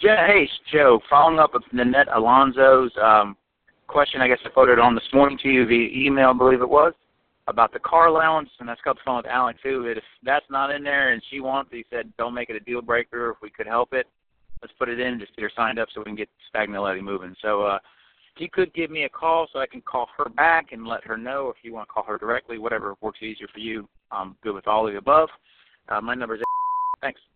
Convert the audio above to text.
Hey, Joe, following up with Nanette Alonso's question, I guess I forwarded on this morning to you via email, I believe it was, about the car allowance, and I got the phone with Alan, too. If that's not in there and she wants it, he said, don't make it a deal breaker. If we could help it, let's put it in, just get her signed up so we can get Spagnolletti moving. So if you could give me a call so I can call her back and let her know, if you want to call her directly, whatever works easier for you. I'm good with all of the above. My number is 8. Thanks.